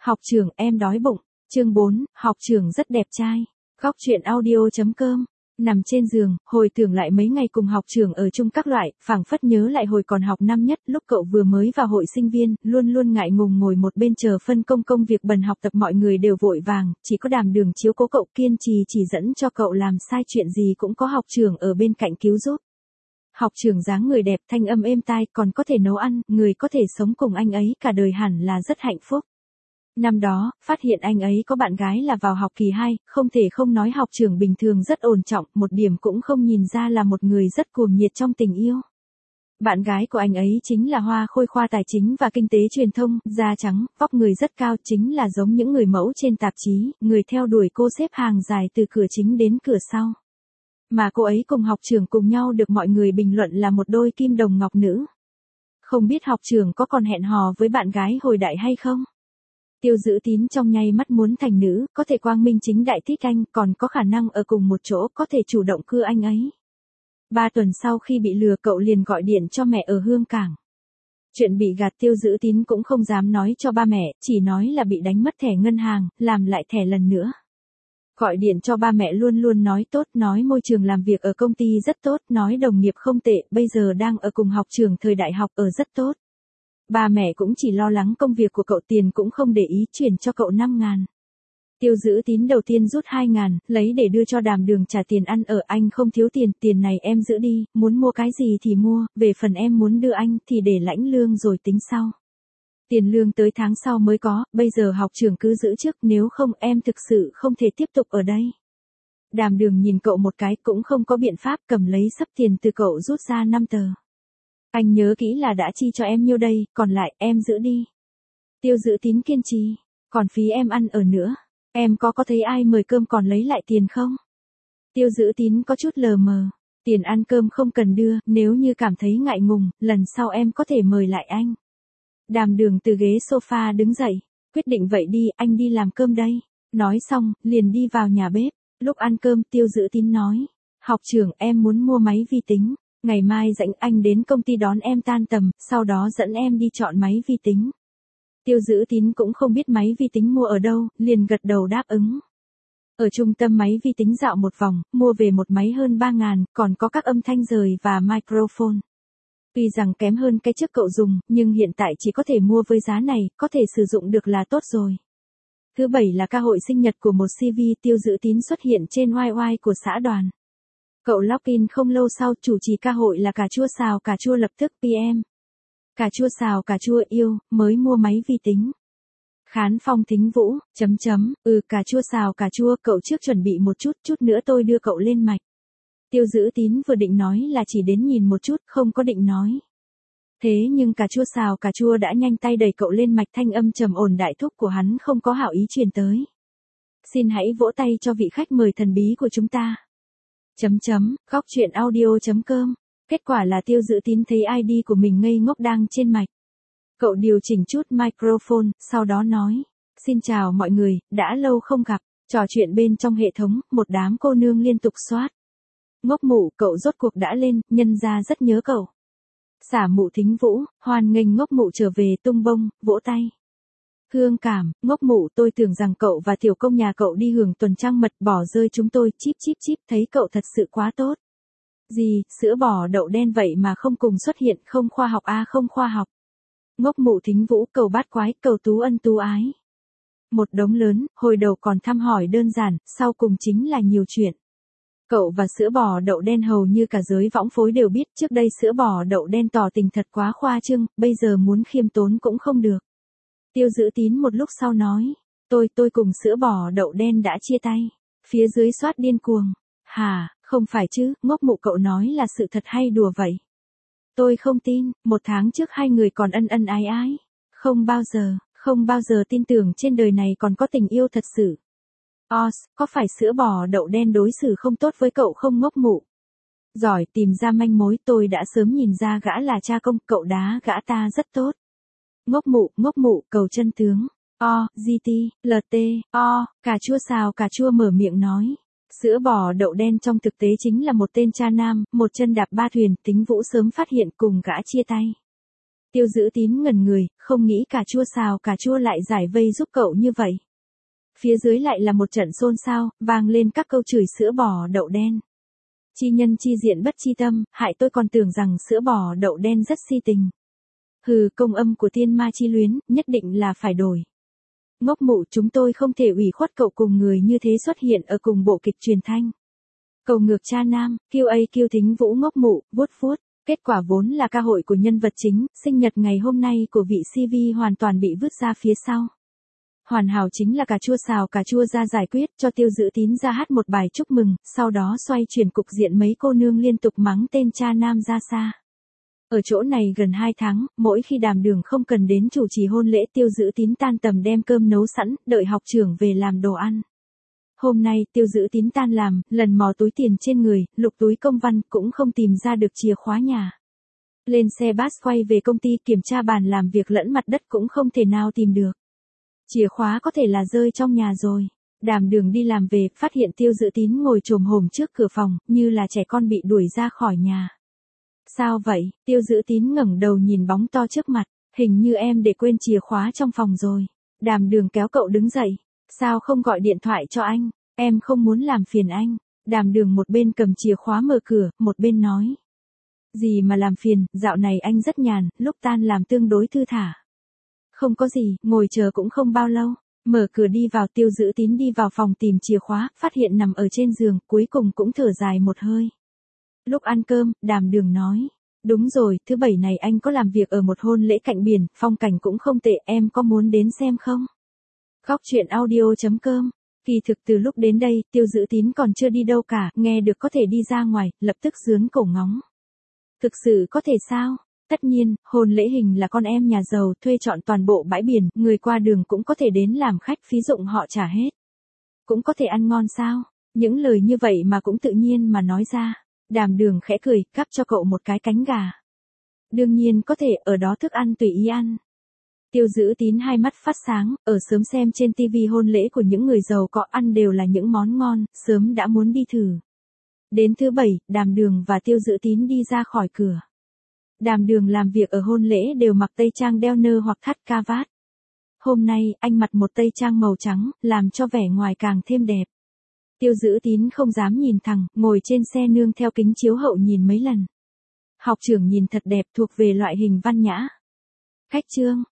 Học trưởng em đói bụng. Chương 4, học trưởng rất đẹp trai. Góc truyện audio.com. Nằm trên giường, hồi tưởng lại mấy ngày cùng học trưởng ở chung các loại, phảng phất nhớ lại hồi còn học năm nhất, lúc cậu vừa mới vào hội sinh viên, luôn luôn ngại ngùng ngồi một bên chờ phân công việc bần học tập, mọi người đều vội vàng, chỉ có Đàm Đường chiếu cố cậu, kiên trì chỉ dẫn cho cậu, làm sai chuyện gì cũng có học trưởng ở bên cạnh cứu giúp. Học trưởng dáng người đẹp, thanh âm êm tai, còn có thể nấu ăn, người có thể sống cùng anh ấy cả đời hẳn là rất hạnh phúc. Năm đó, phát hiện anh ấy có bạn gái là vào học kỳ 2, không thể không nói học trưởng bình thường rất ổn trọng, một điểm cũng không nhìn ra là một người rất cuồng nhiệt trong tình yêu. Bạn gái của anh ấy chính là Hoa Khôi, khoa tài chính và kinh tế truyền thông, da trắng, vóc người rất cao, chính là giống những người mẫu trên tạp chí, người theo đuổi cô xếp hàng dài từ cửa chính đến cửa sau. Mà cô ấy cùng học trưởng cùng nhau được mọi người bình luận là một đôi kim đồng ngọc nữ. Không biết học trưởng có còn hẹn hò với bạn gái hồi đại hay không? Tiêu Dữ Tín trong nháy mắt muốn thành nữ, có thể quang minh chính đại thích anh, còn có khả năng ở cùng một chỗ, có thể chủ động cưa anh ấy. 3 tuần sau khi bị lừa, cậu liền gọi điện cho mẹ ở Hương Cảng. Chuyện bị gạt Tiêu Dữ Tín cũng không dám nói cho ba mẹ, chỉ nói là bị đánh mất thẻ ngân hàng, làm lại thẻ lần nữa. Gọi điện cho ba mẹ luôn luôn nói tốt, nói môi trường làm việc ở công ty rất tốt, nói đồng nghiệp không tệ, bây giờ đang ở cùng học trường thời đại học ở rất tốt. Ba mẹ cũng chỉ lo lắng công việc của cậu, tiền cũng không để ý, chuyển cho cậu 5.000. Tiêu Dữ Tín đầu tiên rút 2.000, lấy để đưa cho Đàm Đường trả tiền ăn ở, anh không thiếu tiền, tiền này em giữ đi, muốn mua cái gì thì mua, về phần em muốn đưa anh thì để lãnh lương rồi tính sau. Tiền lương tới tháng sau mới có, bây giờ học trưởng cứ giữ trước, nếu không em thực sự không thể tiếp tục ở đây. Đàm Đường nhìn cậu một cái, cũng không có biện pháp, cầm lấy sấp tiền từ cậu rút ra 5 tờ. Anh nhớ kỹ là đã chi cho em nhiêu đây, còn lại em giữ đi. Tiêu Dữ Tín kiên trì, còn phí em ăn ở nữa, em có thấy ai mời cơm còn lấy lại tiền không? Tiêu Dữ Tín có chút lờ mờ, tiền ăn cơm không cần đưa, nếu như cảm thấy ngại ngùng, lần sau em có thể mời lại anh. Đàm Đường từ ghế sofa đứng dậy, quyết định vậy đi, anh đi làm cơm đây. Nói xong, liền đi vào nhà bếp. Lúc ăn cơm, Tiêu Dữ Tín nói, học trưởng em muốn mua máy vi tính, ngày mai rảnh anh đến công ty đón em tan tầm, sau đó dẫn em đi chọn máy vi tính. Tiêu Dữ Tín cũng không biết máy vi tính mua ở đâu, liền gật đầu đáp ứng. Ở trung tâm máy vi tính dạo một vòng, mua về một máy hơn 3.000, còn có các âm thanh rời và microphone. Tuy rằng kém hơn cái trước cậu dùng, nhưng hiện tại chỉ có thể mua với giá này, có thể sử dụng được là tốt rồi. Thứ 7 là ca hội sinh nhật của một CV, Tiêu Dữ Tín xuất hiện trên YY của xã đoàn. Cậu login không lâu sau, chủ trì ca hội là Cà Chua Xào Cà Chua lập tức PM. Cà Chua Xào Cà Chua yêu, mới mua máy vi tính. Khán Phong Thính Vũ, Cà Chua Xào Cà Chua, cậu trước chuẩn bị một chút nữa tôi đưa cậu lên mạch. Tiêu Dữ Tín vừa định nói là chỉ đến nhìn một chút, không có định nói. Thế nhưng Cà Chua Xào Cà Chua đã nhanh tay đẩy cậu lên mạch, thanh âm trầm ổn đại thúc của hắn không có hảo ý truyền tới. Xin hãy vỗ tay cho vị khách mời thần bí của chúng ta. Góc truyện audio.com. Kết quả là Tiêu Dữ Tín thấy ID của mình ngây ngốc đang trên mạch. Cậu điều chỉnh chút microphone, sau đó nói, xin chào mọi người, đã lâu không gặp. Trò chuyện bên trong hệ thống, một đám cô nương liên tục soát. Ngốc Mụ, cậu rốt cuộc đã lên, nhân ra rất nhớ cậu. Xả Mụ Thính Vũ, hoan nghênh Ngốc Mụ trở về, tung bông, vỗ tay. Hương Cảm, Ngốc Mụ, tôi tưởng rằng cậu và tiểu công nhà cậu đi hưởng tuần trăng mật, bỏ rơi chúng tôi, chíp, thấy cậu thật sự quá tốt. Gì, sữa bò đậu đen vậy mà không cùng xuất hiện, không khoa học à, không khoa học. Ngốc Mụ Thính Vũ, cầu bát quái, cầu tú ân tú ái. Một đống lớn, hồi đầu còn thăm hỏi đơn giản, sau cùng chính là nhiều chuyện. Cậu và sữa bò đậu đen hầu như cả giới võng phối đều biết, trước đây sữa bò đậu đen tỏ tình thật quá khoa trương, bây giờ muốn khiêm tốn cũng không được. Tiêu Dữ Tín một lúc sau nói, tôi cùng sữa bò đậu đen đã chia tay. Phía dưới soát điên cuồng. Hả, không phải chứ, Ngốc Mụ, cậu nói là sự thật hay đùa vậy? Tôi không tin, 1 tháng trước hai người còn ân ái ái. Không bao giờ tin tưởng trên đời này còn có tình yêu thật sự. Có phải sữa bò đậu đen đối xử không tốt với cậu không Ngốc Mụ? Giỏi tìm ra manh mối, tôi đã sớm nhìn ra gã là cha công, cậu đá gã ta rất tốt. Ngốc Mụ, cầu chân tướng. Cà Chua Xào Cà Chua mở miệng nói. Sữa bò đậu đen trong thực tế chính là một tên cha nam, một chân đạp 3 thuyền, Thính Vũ sớm phát hiện cùng gã chia tay. Tiêu Dữ Tín ngẩn người, không nghĩ cà chua xào cà chua lại giải vây giúp cậu như vậy. Phía dưới lại là một trận xôn xao, vang lên các câu chửi sữa bò đậu đen. Chi nhân chi diện bất chi tâm, hại tôi còn tưởng rằng sữa bò đậu đen rất si tình. Hừ, công âm của tiên ma chi luyến, nhất định là phải đổi. Ngốc mụ, chúng tôi không thể ủy khuất cậu cùng người như thế xuất hiện ở cùng bộ kịch truyền thanh. Cầu ngược cha nam, kiêu thính vũ ngốc mụ, vuốt vuốt. Kết quả vốn là ca hội của nhân vật chính, sinh nhật ngày hôm nay của vị CV hoàn toàn bị vứt ra phía sau. Hoàn hảo chính là cà chua xào cà chua ra giải quyết cho Tiêu Dữ Tín ra hát một bài chúc mừng, sau đó xoay chuyển cục diện mấy cô nương liên tục mắng tên cha nam ra xa. Ở chỗ này gần 2 tháng, mỗi khi Đàm Đường không cần đến chủ trì hôn lễ, Tiêu Dữ Tín tan tầm đem cơm nấu sẵn, đợi học trưởng về làm đồ ăn. Hôm nay Tiêu Dữ Tín tan làm, lần mò túi tiền trên người, lục túi công văn cũng không tìm ra được chìa khóa nhà. Lên xe bus quay về công ty kiểm tra bàn làm việc lẫn mặt đất cũng không thể nào tìm được. Chìa khóa có thể là rơi trong nhà rồi. Đàm Đường đi làm về, phát hiện Tiêu Dữ Tín ngồi chồm hổm trước cửa phòng, như là trẻ con bị đuổi ra khỏi nhà. Sao vậy? Tiêu Dữ Tín ngẩng đầu nhìn bóng to trước mặt, hình như em để quên chìa khóa trong phòng rồi. Đàm Đường kéo cậu đứng dậy. Sao không gọi điện thoại cho anh? Em không muốn làm phiền anh. Đàm Đường một bên cầm chìa khóa mở cửa, một bên nói. Gì mà làm phiền, dạo này anh rất nhàn, lúc tan làm tương đối thư thả. Không có gì, ngồi chờ cũng không bao lâu. Mở cửa đi vào, Tiêu Dữ Tín đi vào phòng tìm chìa khóa, phát hiện nằm ở trên giường, cuối cùng cũng thở dài một hơi. Lúc ăn cơm, Đàm Đường nói. Đúng rồi, thứ bảy này anh có làm việc ở một hôn lễ cạnh biển, phong cảnh cũng không tệ, em có muốn đến xem không? Góc truyện audio.com. Kỳ thực từ lúc đến đây, Tiêu Dữ Tín còn chưa đi đâu cả, nghe được có thể đi ra ngoài, lập tức giớn cổ ngóng. Thực sự có thể sao? Tất nhiên, hôn lễ hình là con em nhà giàu, thuê trọn toàn bộ bãi biển, người qua đường cũng có thể đến làm khách, phí dụng họ trả hết. Cũng có thể ăn ngon sao? Những lời như vậy mà cũng tự nhiên mà nói ra. Đàm Đường khẽ cười, cắp cho cậu một cái cánh gà. Đương nhiên có thể, ở đó thức ăn tùy ý ăn. Tiêu Dữ Tín hai mắt phát sáng, ở sớm xem trên TV hôn lễ của những người giàu có ăn đều là những món ngon, sớm đã muốn đi thử. Đến thứ bảy, Đàm Đường và Tiêu Dữ Tín đi ra khỏi cửa. Đàm Đường làm việc ở hôn lễ đều mặc tây trang đeo nơ hoặc thắt ca vát. Hôm nay, anh mặc một tây trang màu trắng, làm cho vẻ ngoài càng thêm đẹp. Tiêu Dữ Tín không dám nhìn thẳng, ngồi trên xe nương theo kính chiếu hậu nhìn mấy lần. Học trưởng nhìn thật đẹp, thuộc về loại hình văn nhã. Khách trương,